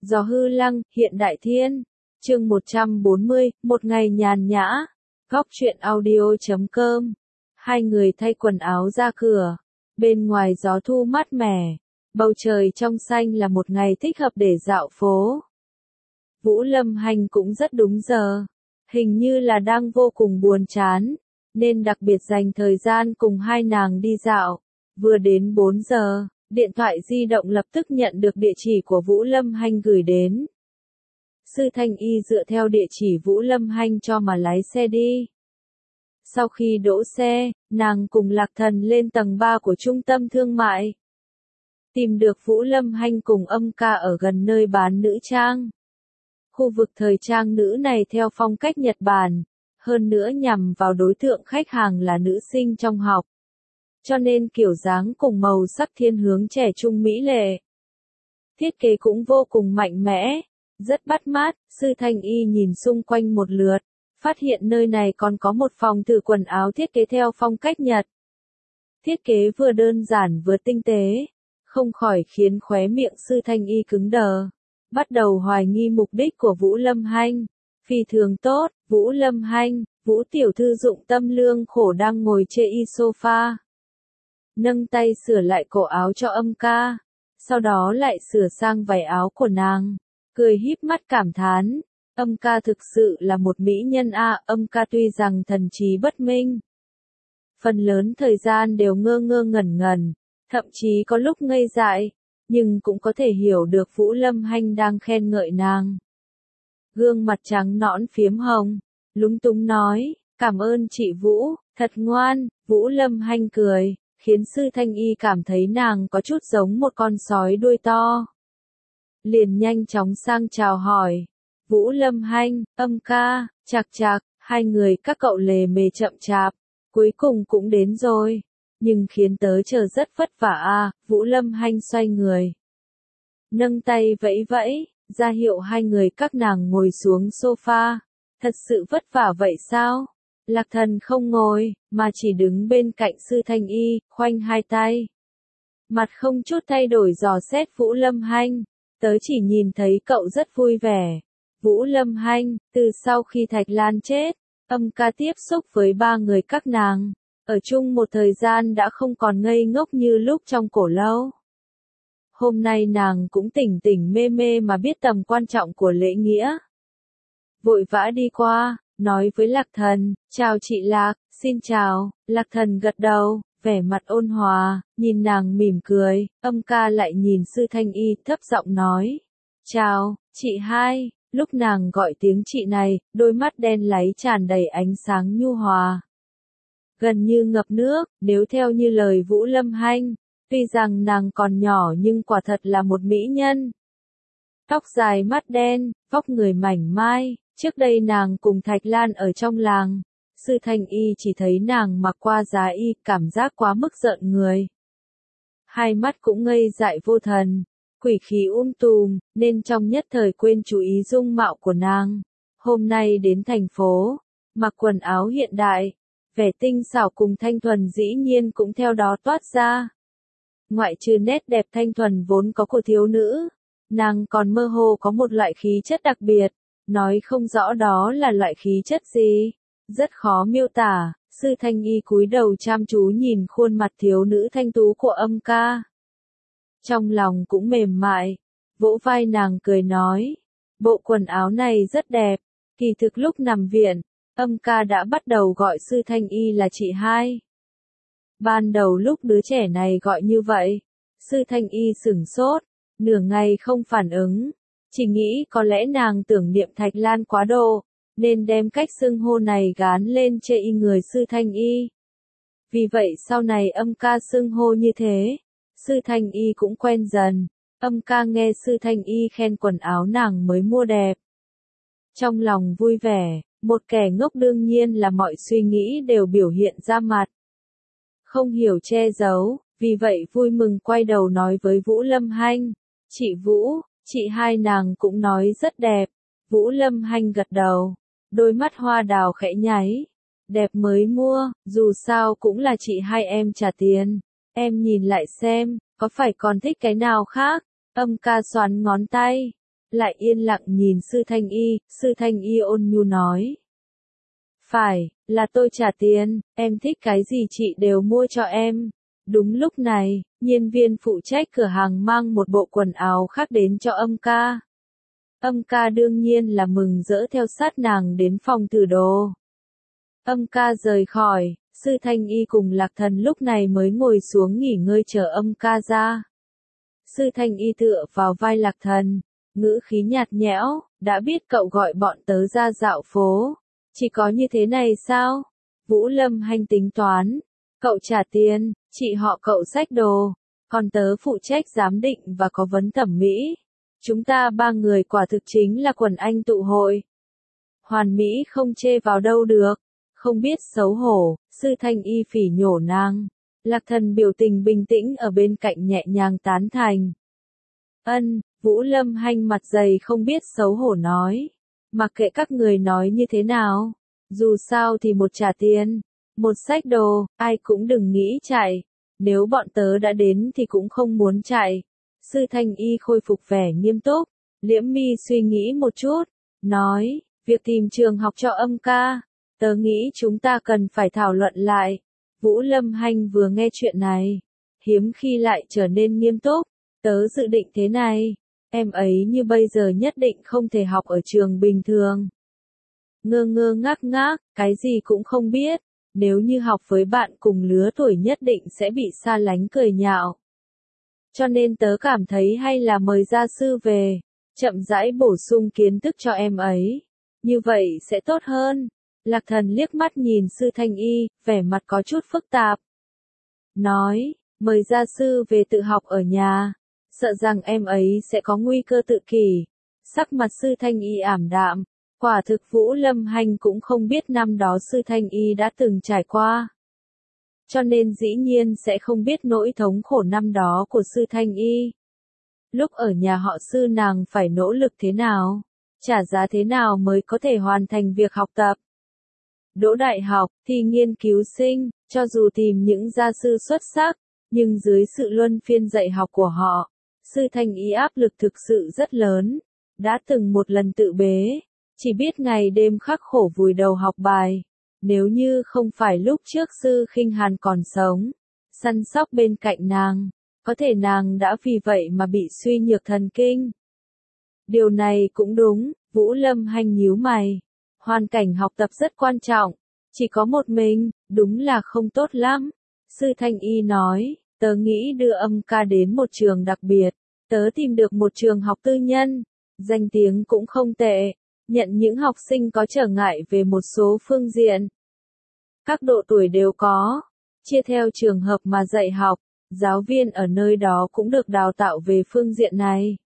Gió hư lăng, hiện đại thiên. Chương 140, một ngày nhàn nhã. Góc truyện audio.com. Hai người thay quần áo ra cửa. Bên ngoài gió thu mát mẻ. Bầu trời trong xanh là một ngày thích hợp để dạo phố. Vũ Lâm Hanh cũng rất đúng giờ. Hình như là đang vô cùng buồn chán, nên đặc biệt dành thời gian cùng hai nàng đi dạo. Vừa đến 4 giờ, điện thoại di động lập tức nhận được địa chỉ của Vũ Lâm Hanh gửi đến. Sư Thanh Y dựa theo địa chỉ Vũ Lâm Hanh cho mà lái xe đi. Sau khi đỗ xe, nàng cùng Lạc Thần lên tầng 3 của trung tâm thương mại. Tìm được Vũ Lâm Hanh cùng Âm Ca ở gần nơi bán nữ trang. Khu vực thời trang nữ này theo phong cách Nhật Bản, hơn nữa nhằm vào đối tượng khách hàng là nữ sinh trong học. Cho nên kiểu dáng cùng màu sắc thiên hướng trẻ trung mỹ lệ. Thiết kế cũng vô cùng mạnh mẽ, rất bắt mắt. Sư Thanh Y nhìn xung quanh một lượt, phát hiện nơi này còn có một phòng thử quần áo thiết kế theo phong cách Nhật. Thiết kế vừa đơn giản vừa tinh tế, không khỏi khiến khóe miệng Sư Thanh Y cứng đờ. Bắt đầu hoài nghi mục đích của Vũ Lâm Hanh. Phi thường tốt, Vũ Lâm Hanh, Vũ tiểu thư dụng tâm lương khổ đang ngồi trên sofa. Nâng tay sửa lại cổ áo cho Âm Ca, sau đó lại sửa sang váy áo của nàng, cười híp mắt cảm thán, Âm Ca thực sự là một mỹ nhân a. Âm Ca tuy rằng thần trí bất minh, phần lớn thời gian đều ngơ ngơ ngẩn ngẩn, thậm chí có lúc ngây dại, nhưng cũng có thể hiểu được Vũ Lâm Hanh đang khen ngợi nàng. Gương mặt trắng nõn phiếm hồng, lúng túng nói, cảm ơn chị Vũ, thật ngoan. Vũ Lâm Hanh cười, khiến Sư Thanh Y cảm thấy nàng có chút giống một con sói đuôi to. Liền nhanh chóng sang chào hỏi, Vũ Lâm Hanh, Âm Ca, chạc chạc, hai người các cậu lề mề chậm chạp, cuối cùng cũng đến rồi. Nhưng khiến tớ chờ rất vất vả a. Vũ Lâm Hanh xoay người, nâng tay vẫy vẫy, ra hiệu hai người các nàng ngồi xuống sofa. Thật sự vất vả vậy sao? Lạc Thần không ngồi, mà chỉ đứng bên cạnh Sư Thanh Y, khoanh hai tay. Mặt không chút thay đổi dò xét Vũ Lâm Hanh. Tớ chỉ nhìn thấy cậu rất vui vẻ. Vũ Lâm Hanh, từ sau khi Thạch Lan chết, Âm Ca tiếp xúc với ba người các nàng. Ở chung một thời gian đã không còn ngây ngốc như lúc trong cổ lâu. Hôm nay nàng cũng tỉnh tỉnh mê mê mà biết tầm quan trọng của lễ nghĩa. Vội vã đi qua, nói với Lạc Thần, chào chị Lạc, xin chào. Lạc Thần gật đầu, vẻ mặt ôn hòa, nhìn nàng mỉm cười. Âm Ca lại nhìn Sư Thanh Y thấp giọng nói, chào, chị hai. Lúc nàng gọi tiếng chị này, đôi mắt đen láy tràn đầy ánh sáng nhu hòa, gần như ngập nước. Nếu theo như lời Vũ Lâm Hanh, tuy rằng nàng còn nhỏ nhưng quả thật là một mỹ nhân. Tóc dài mắt đen, vóc người mảnh mai. Trước đây nàng cùng Thạch Lan ở trong làng, Sư Thanh Y chỉ thấy nàng mặc qua giá y, cảm giác quá mức rợn người. Hai mắt cũng ngây dại vô thần, quỷ khí tùm, nên trong nhất thời quên chú ý dung mạo của nàng. Hôm nay đến thành phố, mặc quần áo hiện đại, vẻ tinh xảo cùng thanh thuần dĩ nhiên cũng theo đó toát ra. Ngoại trừ nét đẹp thanh thuần vốn có của thiếu nữ, nàng còn mơ hồ có một loại khí chất đặc biệt, nói không rõ đó là loại khí chất gì, rất khó miêu tả. Sư Thanh Y cúi đầu chăm chú nhìn khuôn mặt thiếu nữ thanh tú của Âm Ca. Trong lòng cũng mềm mại, vỗ vai nàng cười nói, bộ quần áo này rất đẹp. Kỳ thực lúc nằm viện, Âm Ca đã bắt đầu gọi Sư Thanh Y là chị hai. Ban đầu lúc đứa trẻ này gọi như vậy, Sư Thanh Y sửng sốt, nửa ngày không phản ứng, chỉ nghĩ có lẽ nàng tưởng niệm Thạch Lan quá độ, nên đem cách xưng hô này gán lên chê y người Sư Thanh Y. Vì vậy sau này Âm Ca xưng hô như thế, Sư Thanh Y cũng quen dần. Âm Ca nghe Sư Thanh Y khen quần áo nàng mới mua đẹp, trong lòng vui vẻ. Một kẻ ngốc đương nhiên là mọi suy nghĩ đều biểu hiện ra mặt, không hiểu che giấu, vì vậy vui mừng quay đầu nói với Vũ Lâm Hanh, chị Vũ, chị hai nàng cũng nói rất đẹp. Vũ Lâm Hanh gật đầu, đôi mắt hoa đào khẽ nháy, đẹp mới mua, dù sao cũng là chị hai em trả tiền, em nhìn lại xem, có phải còn thích cái nào khác. Âm Ca xoắn ngón tay, lại yên lặng nhìn Sư Thanh Y ôn nhu nói. Phải, là tôi trả tiền, em thích cái gì chị đều mua cho em. Đúng lúc này, nhân viên phụ trách cửa hàng mang một bộ quần áo khác đến cho âm ca. Âm ca đương nhiên là mừng rỡ theo sát nàng đến phòng thử đồ. Âm ca rời khỏi, Sư Thanh Y cùng Lạc Thần lúc này mới ngồi xuống nghỉ ngơi chờ âm ca ra. Sư Thanh Y tựa vào vai Lạc Thần, ngữ khí nhạt nhẽo, đã biết cậu gọi bọn tớ ra dạo phố. Chỉ có như thế này sao? Vũ Lâm Hanh tính toán. Cậu trả tiền, chị họ cậu xách đồ, còn tớ phụ trách giám định và có vấn thẩm mỹ. Chúng ta 3 người quả thực chính là quần anh tụ hội. Hoàn mỹ không chê vào đâu được. Không biết xấu hổ, Sư Thanh Y phỉ nhổ nàng. Lạc Thần biểu tình bình tĩnh ở bên cạnh nhẹ nhàng tán thành. Vũ Lâm Hanh mặt dày không biết xấu hổ nói. Mặc kệ các người nói như thế nào, dù sao thì một trả tiền, một xách đồ, ai cũng đừng nghĩ chạy. Nếu bọn tớ đã đến thì cũng không muốn chạy. Sư Thanh Y khôi phục vẻ nghiêm túc, liễm mi suy nghĩ một chút, nói, việc tìm trường học cho âm ca, tớ nghĩ chúng ta cần phải thảo luận lại. Vũ Lâm Hanh vừa nghe chuyện này, hiếm khi lại trở nên nghiêm túc, tớ dự định thế này. Em ấy như bây giờ nhất định không thể học ở trường bình thường. Ngơ ngơ ngác ngác, cái gì cũng không biết. Nếu như học với bạn cùng lứa tuổi nhất định sẽ bị xa lánh cười nhạo. Cho nên tớ cảm thấy hay là mời gia sư về, chậm rãi bổ sung kiến thức cho em ấy. Như vậy sẽ tốt hơn. Lạc Thần liếc mắt nhìn Sư Thanh Y, vẻ mặt có chút phức tạp. Nói, mời gia sư về tự học ở nhà. Sợ rằng em ấy sẽ có nguy cơ tự kỷ. Sắc mặt Sư Thanh Y ảm đạm. Quả thực Vũ Lâm Hanh cũng không biết năm đó Sư Thanh Y đã từng trải qua. Cho nên dĩ nhiên sẽ không biết nỗi thống khổ năm đó của Sư Thanh Y. Lúc ở nhà họ Sư nàng phải nỗ lực thế nào, trả giá thế nào mới có thể hoàn thành việc học tập. Đỗ đại học, thi nghiên cứu sinh, cho dù tìm những gia sư xuất sắc, nhưng dưới sự luân phiên dạy học của họ, Sư Thanh Y áp lực thực sự rất lớn, đã từng một lần tự bế, chỉ biết ngày đêm khắc khổ vùi đầu học bài. Nếu như không phải lúc trước Sư Khinh Hàn còn sống, săn sóc bên cạnh nàng, có thể nàng đã vì vậy mà bị suy nhược thần kinh. Điều này cũng đúng, Vũ Lâm Hanh nhíu mày. Hoàn cảnh học tập rất quan trọng, chỉ có một mình, đúng là không tốt lắm. Sư Thanh Y nói, tớ nghĩ đưa âm ca đến một trường đặc biệt, tớ tìm được một trường học tư nhân, danh tiếng cũng không tệ, nhận những học sinh có trở ngại về một số phương diện. Các độ tuổi đều có, chia theo trường hợp mà dạy học, giáo viên ở nơi đó cũng được đào tạo về phương diện này.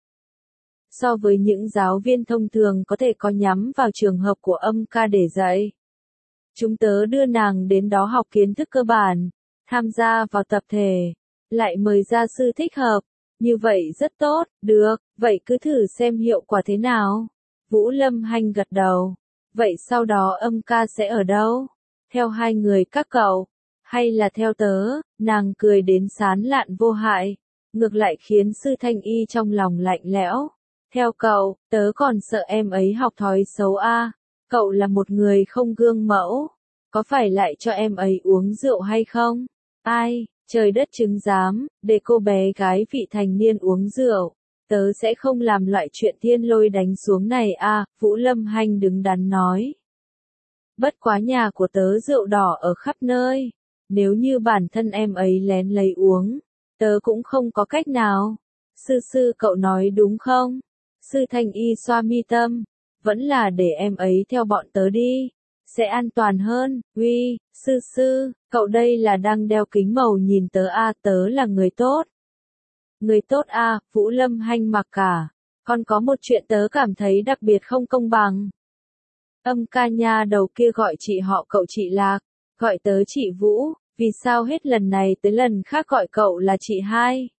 So với những giáo viên thông thường có thể có nhắm vào trường hợp của âm ca để dạy. Chúng tớ đưa nàng đến đó học kiến thức cơ bản, tham gia vào tập thể, lại mời gia sư thích hợp, như vậy rất tốt, được, vậy cứ thử xem hiệu quả thế nào. Vũ Lâm Hanh gật đầu, vậy sau đó âm ca sẽ ở đâu? Theo hai người các cậu, hay là theo tớ? Nàng cười đến sán lạn vô hại, ngược lại khiến Sư Thanh Y trong lòng lạnh lẽo. Theo cậu, tớ còn sợ em ấy học thói xấu a. Cậu là một người không gương mẫu, có phải lại cho em ấy uống rượu hay không? Ai, trời đất chứng giám, để cô bé gái vị thành niên uống rượu, tớ sẽ không làm loại chuyện thiên lôi đánh xuống này a. Vũ Lâm Hanh đứng đắn nói. Bất quá nhà của tớ rượu đỏ ở khắp nơi, nếu như bản thân em ấy lén lấy uống, tớ cũng không có cách nào. Sư cậu nói đúng không? Sư Thanh Y xoa mi tâm, vẫn là để em ấy theo bọn tớ đi, sẽ an toàn hơn. Uy, sư, cậu đây là đang đeo kính màu nhìn tớ a, tớ là người tốt. Người tốt a, Vũ Lâm Hanh mặc cả, còn có một chuyện tớ cảm thấy đặc biệt không công bằng. Âm ca nha đầu kia gọi chị họ cậu chị Lạc, gọi tớ chị Vũ, vì sao hết lần này tới lần khác gọi cậu là chị hai?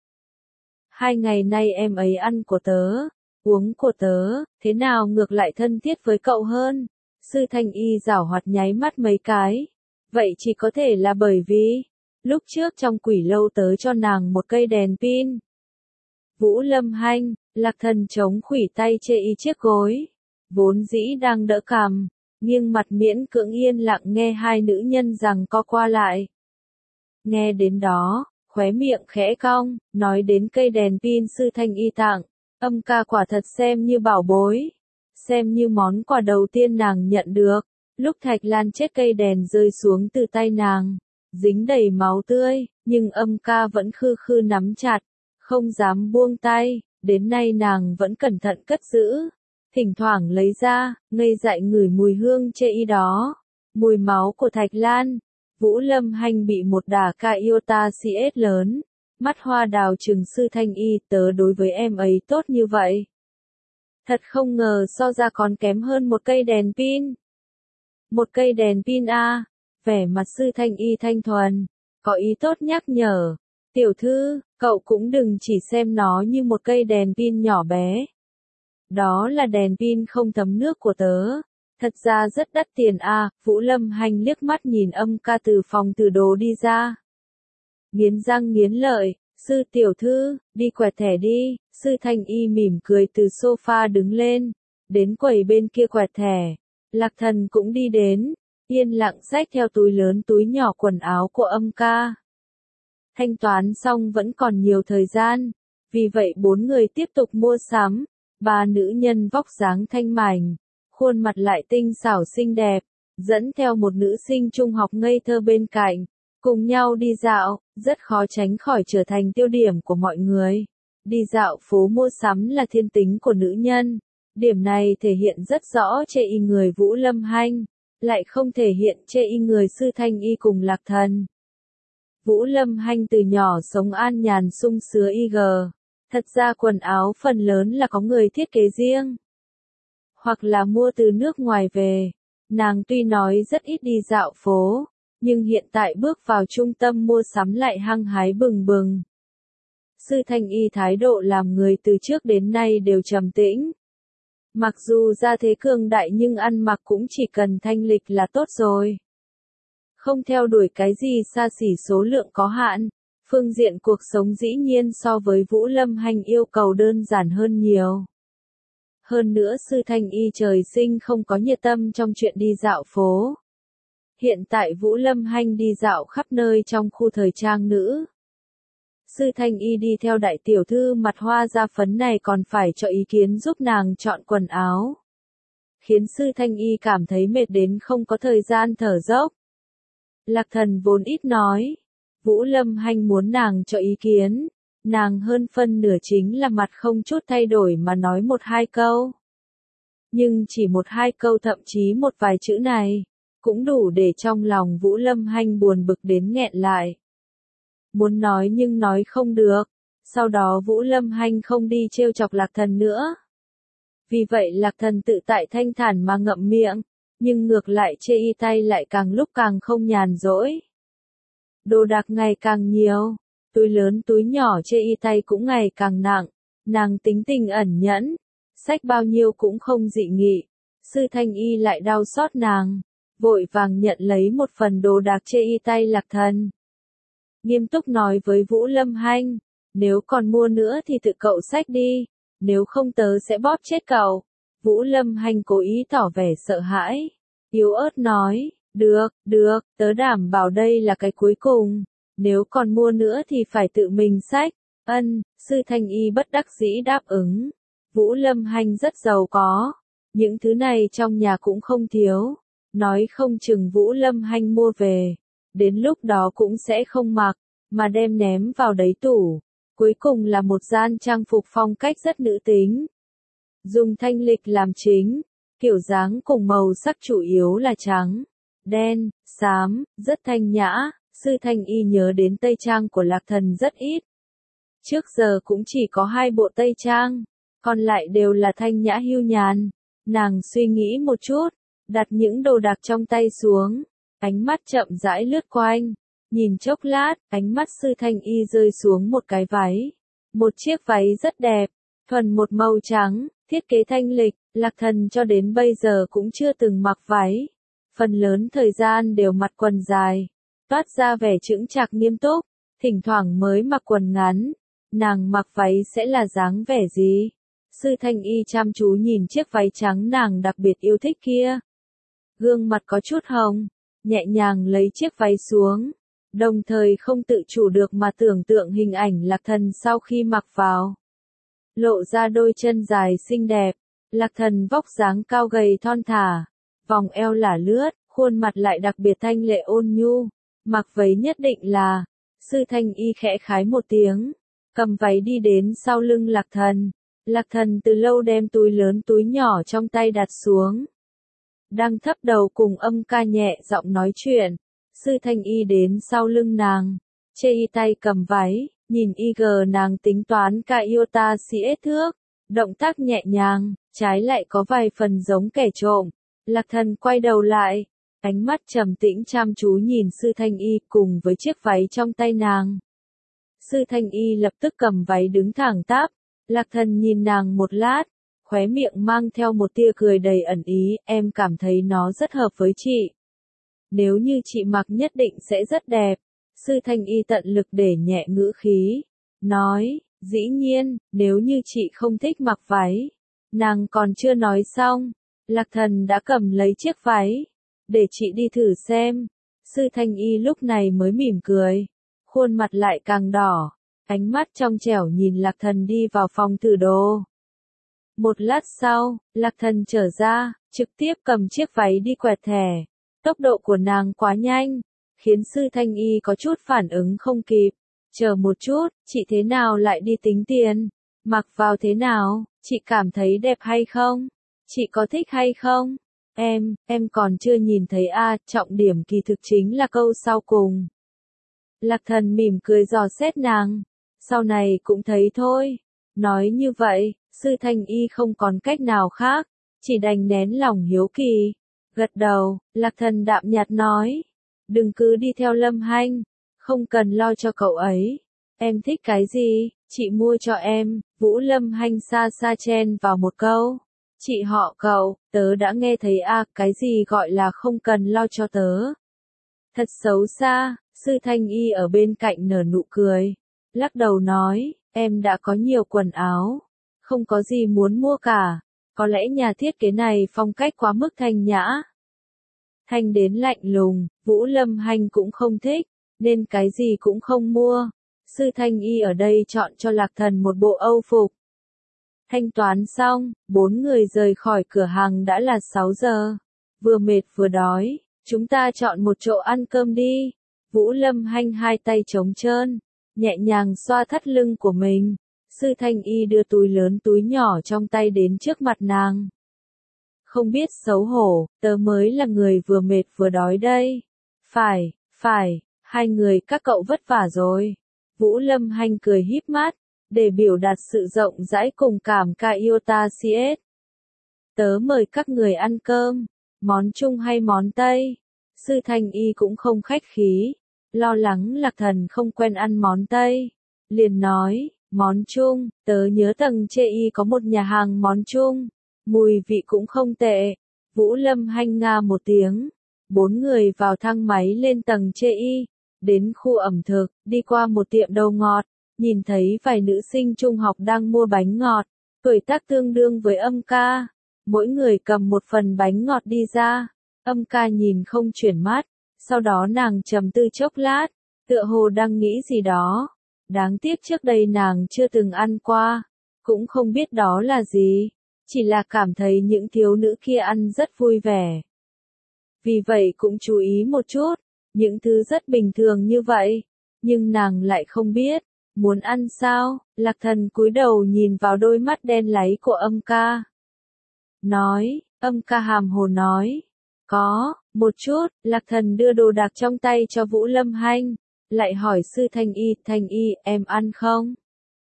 2 ngày nay em ấy ăn của tớ, uống của tớ, thế nào ngược lại thân thiết với cậu hơn? Sư Thanh Y giảo hoạt nháy mắt mấy cái. Vậy chỉ có thể là bởi vì, lúc trước trong quỷ lâu tớ cho nàng một cây đèn pin. Vũ Lâm Hanh, Lạc Thần chống khuỷu tay chê y chiếc gối, vốn dĩ đang đỡ cằm, nghiêng mặt miễn cưỡng yên lặng nghe hai nữ nhân giằng co qua lại. Nghe đến đó, khóe miệng khẽ cong, nói đến cây đèn pin sư Thanh Y tặng, âm ca quả thật xem như bảo bối, xem như món quà đầu tiên nàng nhận được. Lúc Thạch Lan chết cây đèn rơi xuống từ tay nàng, dính đầy máu tươi, nhưng âm ca vẫn khư khư nắm chặt, không dám buông tay, đến nay nàng vẫn cẩn thận cất giữ, thỉnh thoảng lấy ra, ngây dại ngửi mùi hương chê y đó, mùi máu của Thạch Lan. Vũ Lâm Hanh bị một đả ca iota CS lớn, mắt hoa đào trừng sư Thanh Y, tớ đối với em ấy tốt như vậy. Thật không ngờ so ra còn kém hơn một cây đèn pin. Một cây đèn pin a, vẻ mặt sư Thanh Y thanh thuần, có ý tốt nhắc nhở. Tiểu thư, cậu cũng đừng chỉ xem nó như một cây đèn pin nhỏ bé. Đó là đèn pin không thấm nước của tớ. Thật ra rất đắt tiền a. Vũ Lâm Hanh liếc mắt nhìn âm ca từ phòng từ đồ đi ra. Nghiến răng nghiến lợi, sư tiểu thư, đi quẹt thẻ đi. Sư Thanh Y mỉm cười từ sofa đứng lên, đến quầy bên kia quẹt thẻ. Lạc Thần cũng đi đến, yên lặng xách theo túi lớn túi nhỏ quần áo của âm ca. Thanh toán xong vẫn còn nhiều thời gian, vì vậy bốn người tiếp tục mua sắm. Ba nữ nhân vóc dáng thanh mảnh, khuôn mặt lại tinh xảo xinh đẹp, dẫn theo một nữ sinh trung học ngây thơ bên cạnh, cùng nhau đi dạo, rất khó tránh khỏi trở thành tiêu điểm của mọi người. Đi dạo phố mua sắm là thiên tính của nữ nhân, điểm này thể hiện rất rõ chê y người Vũ Lâm Hanh, lại không thể hiện chê y người sư Thanh Y cùng Lạc Thần. Vũ Lâm Hanh từ nhỏ sống an nhàn sung sướng IG. Thật ra quần áo phần lớn là có người thiết kế riêng, hoặc là mua từ nước ngoài về. Nàng tuy nói rất ít đi dạo phố, nhưng hiện tại bước vào trung tâm mua sắm lại hăng hái bừng bừng. Sư Thanh Y thái độ làm người từ trước đến nay đều trầm tĩnh. Mặc dù ra thế cường đại nhưng ăn mặc cũng chỉ cần thanh lịch là tốt rồi. Không theo đuổi cái gì xa xỉ số lượng có hạn. Phương diện cuộc sống dĩ nhiên so với Vũ Lâm Hanh yêu cầu đơn giản hơn nhiều. Hơn nữa sư Thanh Y trời sinh không có nhiệt tâm trong chuyện đi dạo phố. Hiện tại Vũ Lâm Hanh đi dạo khắp nơi trong khu thời trang nữ. Sư Thanh Y đi theo đại tiểu thư mặt hoa da phấn này còn phải cho ý kiến giúp nàng chọn quần áo. Khiến sư Thanh Y cảm thấy mệt đến không có thời gian thở dốc. Lạc Thần vốn ít nói. Vũ Lâm Hanh muốn nàng cho ý kiến, nàng hơn phân nửa chính là mặt không chút thay đổi mà nói một hai câu. Nhưng chỉ một hai câu thậm chí một vài chữ này, cũng đủ để trong lòng Vũ Lâm Hanh buồn bực đến nghẹn lại. Muốn nói nhưng nói không được, sau đó Vũ Lâm Hanh không đi trêu chọc Lạc Thần nữa. Vì vậy Lạc Thần tự tại thanh thản mà ngậm miệng, nhưng ngược lại chê y tay lại càng lúc càng không nhàn rỗi. Đồ đạc ngày càng nhiều, túi lớn túi nhỏ chê y tay cũng ngày càng nặng, nàng tính tình ẩn nhẫn, xách bao nhiêu cũng không dị nghị, sư Thanh Y lại đau xót nàng, vội vàng nhận lấy một phần đồ đạc chê y tay Lạc Thần. Nghiêm túc nói với Vũ Lâm Hanh, nếu còn mua nữa thì tự cậu xách đi, nếu không tớ sẽ bóp chết cậu. Vũ Lâm Hanh cố ý tỏ vẻ sợ hãi, yếu ớt nói. Được, tớ đảm bảo đây là cái cuối cùng, nếu còn mua nữa thì phải tự mình xách. Sư Thanh Y bất đắc dĩ đáp ứng. Vũ Lâm Hanh rất giàu có, những thứ này trong nhà cũng không thiếu, nói không chừng Vũ Lâm Hanh mua về, đến lúc đó cũng sẽ không mặc, mà đem ném vào đáy tủ. Cuối cùng là một gian trang phục phong cách rất nữ tính, dùng thanh lịch làm chính, kiểu dáng cùng màu sắc chủ yếu là trắng, đen, xám, rất thanh nhã. Sư Thanh Y nhớ đến tây trang của Lạc Thần rất ít. Trước giờ cũng chỉ có 2 bộ tây trang, còn lại đều là thanh nhã hưu nhàn. Nàng suy nghĩ một chút, đặt những đồ đạc trong tay xuống, ánh mắt chậm rãi lướt quanh, nhìn chốc lát, ánh mắt sư Thanh Y rơi xuống một cái váy. Một chiếc váy rất đẹp, thuần một màu trắng, thiết kế thanh lịch. Lạc Thần cho đến bây giờ cũng chưa từng mặc váy. Phần lớn thời gian đều mặc quần dài, toát ra vẻ chững chạc nghiêm túc, thỉnh thoảng mới mặc quần ngắn. nàng mặc váy sẽ là dáng vẻ gì? Sư Thanh Y chăm chú nhìn chiếc váy trắng nàng đặc biệt yêu thích kia. Gương mặt có chút hồng, nhẹ nhàng lấy chiếc váy xuống, đồng thời không tự chủ được mà tưởng tượng hình ảnh Lạc Thần sau khi mặc vào. Lộ ra đôi chân dài xinh đẹp, Lạc Thần vóc dáng cao gầy thon thả, vòng eo lả lướt, khuôn mặt lại đặc biệt thanh lệ ôn nhu, mặc váy nhất định là, Sư Thanh Y khẽ khái một tiếng, cầm váy đi đến sau lưng Lạc Thần. Lạc Thần từ lâu đem túi lớn túi nhỏ trong tay đặt xuống. Đang thấp đầu cùng Âm Ca nhẹ giọng nói chuyện, Sư Thanh Y đến sau lưng nàng, chê y tay cầm váy, nhìn IG nàng tính toán ca iota CS thước, động tác nhẹ nhàng, trái lại có vài phần giống kẻ trộm. Lạc Thần quay đầu lại, ánh mắt trầm tĩnh chăm chú nhìn Sư Thanh Y cùng với chiếc váy trong tay nàng. Sư Thanh Y lập tức cầm váy đứng thẳng tắp, Lạc Thần nhìn nàng một lát, khóe miệng mang theo một tia cười đầy ẩn ý, em cảm thấy nó rất hợp với chị. Nếu như chị mặc nhất định sẽ rất đẹp. Sư Thanh Y tận lực để nhẹ ngữ khí, nói, dĩ nhiên, nếu như chị không thích mặc váy. Nàng còn chưa nói xong, Lạc Thần đã cầm lấy chiếc váy, để chị đi thử xem. Sư Thanh Y lúc này mới mỉm cười, khuôn mặt lại càng đỏ, ánh mắt trong trẻo nhìn Lạc Thần đi vào phòng thử đồ. Một lát sau, Lạc Thần trở ra, trực tiếp cầm chiếc váy đi quẹt thẻ. Tốc độ của nàng quá nhanh, khiến Sư Thanh Y có chút phản ứng không kịp. Chờ một chút, chị thế nào lại đi tính tiền? Mặc vào thế nào, chị cảm thấy đẹp hay không? Chị có thích hay không? Em còn chưa nhìn thấy trọng điểm kỳ thực chính là câu sau cùng. Lạc Thần mỉm cười dò xét nàng, sau này cũng thấy thôi. Nói như vậy, Sư Thanh Y không còn cách nào khác, chỉ đành nén lòng hiếu kỳ. Gật đầu, Lạc Thần đạm nhạt nói, đừng cứ đi theo Lâm Hanh, không cần lo cho cậu ấy. Em thích cái gì, chị mua cho em. Vũ Lâm Hanh xa xa chen vào một câu. Chị họ cậu, tớ đã nghe thấy cái gì gọi là không cần lo cho tớ. Thật xấu xa. Sư Thanh Y ở bên cạnh nở nụ cười, lắc đầu nói, em đã có nhiều quần áo, không có gì muốn mua cả. Có lẽ nhà thiết kế này phong cách quá mức thanh nhã. Thanh đến lạnh lùng, Vũ Lâm Hanh cũng không thích, nên cái gì cũng không mua. Sư Thanh Y ở đây chọn cho Lạc Thần một bộ âu phục. Thanh toán xong, 4 người rời khỏi cửa hàng đã là 6 giờ. Vừa mệt vừa đói, chúng ta chọn một chỗ ăn cơm đi. Vũ Lâm Hanh hai tay trống trơn, nhẹ nhàng xoa thắt lưng của mình. Sư Thanh Y đưa túi lớn túi nhỏ trong tay đến trước mặt nàng. Không biết xấu hổ, tớ mới là người vừa mệt vừa đói đây. Phải, hai người các cậu vất vả rồi. Vũ Lâm Hanh cười híp mắt, để biểu đạt sự rộng rãi cùng cảm ca iota CS. Tớ mời các người ăn cơm, món Trung hay món Tây? Sư Thanh Y cũng không khách khí, lo lắng Lạc Thần không quen ăn món Tây. Liền nói, món Trung, tớ nhớ tầng Chê Y có một nhà hàng món Trung, mùi vị cũng không tệ. Vũ Lâm Hanh nga một tiếng, 4 người vào thang máy lên tầng Chê Y, đến khu ẩm thực, đi qua một tiệm đồ ngọt, nhìn thấy vài nữ sinh trung học đang mua bánh ngọt, tuổi tác tương đương với Âm Ca, mỗi người cầm một phần bánh ngọt đi ra. Âm Ca nhìn không chuyển mắt, sau đó nàng trầm tư chốc lát, tựa hồ đang nghĩ gì đó. Đáng tiếc trước đây nàng chưa từng ăn qua, cũng không biết đó là gì, chỉ là cảm thấy những thiếu nữ kia ăn rất vui vẻ. Vì vậy cũng chú ý một chút, những thứ rất bình thường như vậy, nhưng nàng lại không biết, muốn ăn sao. Lạc Thần cúi đầu nhìn vào đôi mắt đen láy của Âm Ca. Nói, Âm Ca hàm hồ nói, có, một chút. Lạc Thần đưa đồ đạc trong tay cho Vũ Lâm Hanh, lại hỏi Sư Thanh Y, em ăn không?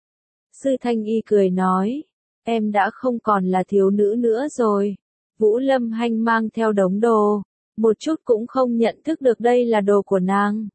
Sư Thanh Y cười nói, em đã không còn là thiếu nữ nữa rồi. Vũ Lâm Hanh mang theo đống đồ, một chút cũng không nhận thức được đây là đồ của nàng.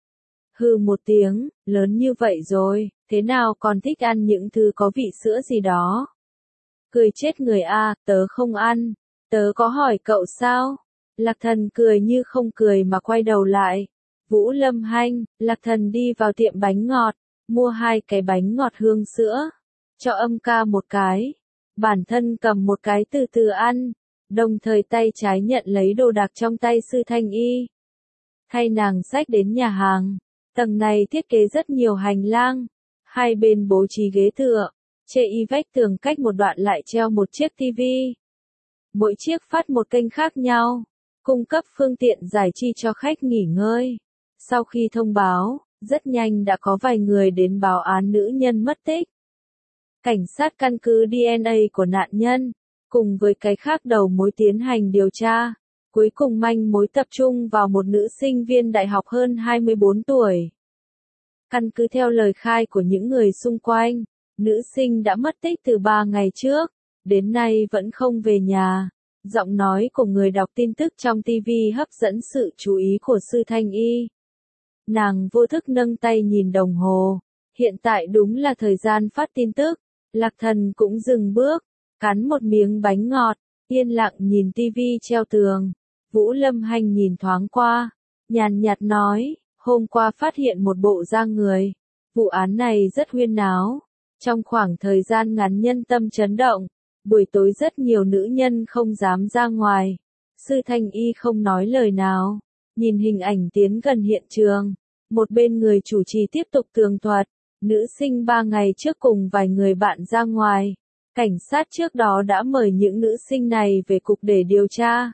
Hừ một tiếng, lớn như vậy rồi, thế nào còn thích ăn những thứ có vị sữa gì đó? Cười chết người tớ không ăn, tớ có hỏi cậu sao? Lạc Thần cười như không cười mà quay đầu lại. Vũ Lâm Hanh, Lạc Thần đi vào tiệm bánh ngọt, mua 2 cái bánh ngọt hương sữa, cho âm ca một cái, bản thân cầm một cái từ từ ăn, đồng thời tay trái nhận lấy đồ đạc trong tay Sư Thanh Y. Thay nàng xách đến nhà hàng, tầng này thiết kế rất nhiều hành lang, hai bên bố trí ghế tựa, trên vách tường cách một đoạn lại treo một chiếc tivi. Mỗi chiếc phát một kênh khác nhau, cung cấp phương tiện giải trí cho khách nghỉ ngơi. Sau khi thông báo, rất nhanh đã có vài người đến báo án nữ nhân mất tích. Cảnh sát căn cứ DNA của nạn nhân, cùng với cái khác đầu mối tiến hành điều tra. Cuối cùng manh mối tập trung vào một nữ sinh viên đại học hơn 24 tuổi. Căn cứ theo lời khai của những người xung quanh, nữ sinh đã mất tích từ 3 ngày trước, đến nay vẫn không về nhà. Giọng nói của người đọc tin tức trong TV hấp dẫn sự chú ý của Sư Thanh Y. Nàng vô thức nâng tay nhìn đồng hồ, hiện tại đúng là thời gian phát tin tức. Lạc Thần cũng dừng bước, cắn một miếng bánh ngọt, yên lặng nhìn TV treo tường. Vũ Lâm Hành nhìn thoáng qua, nhàn nhạt nói, hôm qua phát hiện một bộ da người. Vụ án này rất huyên náo. Trong khoảng thời gian ngắn nhân tâm chấn động, buổi tối rất nhiều nữ nhân không dám ra ngoài. Sư Thanh Y không nói lời nào, nhìn hình ảnh tiến gần hiện trường. Một bên người chủ trì tiếp tục tường thuật, nữ sinh 3 ngày trước cùng vài người bạn ra ngoài. Cảnh sát trước đó đã mời những nữ sinh này về cục để điều tra.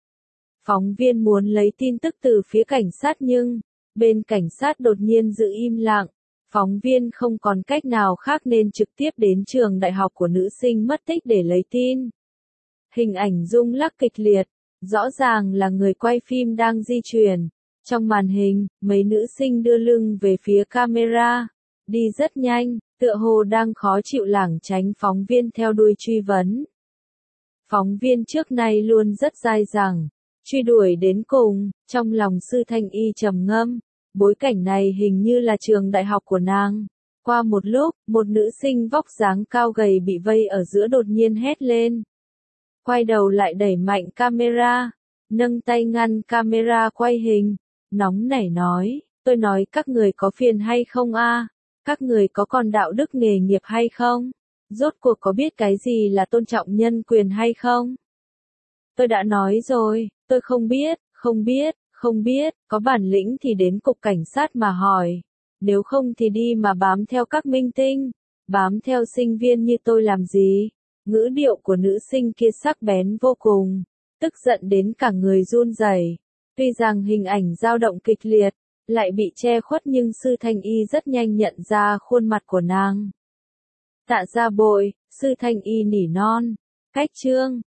Phóng viên muốn lấy tin tức từ phía cảnh sát nhưng, bên cảnh sát đột nhiên giữ im lặng. Phóng viên không còn cách nào khác nên trực tiếp đến trường đại học của nữ sinh mất tích để lấy tin. Hình ảnh rung lắc kịch liệt, rõ ràng là người quay phim đang di chuyển. Trong màn hình, mấy nữ sinh đưa lưng về phía camera, đi rất nhanh, tựa hồ đang khó chịu lảng tránh phóng viên theo đuôi truy vấn. Phóng viên trước nay luôn rất dai dẳng, truy đuổi đến cùng, trong lòng Sư Thanh Y trầm ngâm, bối cảnh này hình như là trường đại học của nàng. Qua một lúc, một nữ sinh vóc dáng cao gầy bị vây ở giữa đột nhiên hét lên. Quay đầu lại đẩy mạnh camera, nâng tay ngăn camera quay hình, nóng nảy nói, tôi nói các người có phiền hay không a? Các người có còn đạo đức nghề nghiệp hay không? Rốt cuộc có biết cái gì là tôn trọng nhân quyền hay không? Tôi đã nói rồi, tôi không biết, có bản lĩnh thì đến cục cảnh sát mà hỏi. Nếu không thì đi mà bám theo các minh tinh, bám theo sinh viên như tôi làm gì? Ngữ điệu của nữ sinh kia sắc bén vô cùng, tức giận đến cả người run rẩy. Tuy rằng hình ảnh dao động kịch liệt, lại bị che khuất nhưng Sư Thanh Y rất nhanh nhận ra khuôn mặt của nàng. Tạ Gia Bội, Sư Thanh Y nỉ non, cách chương.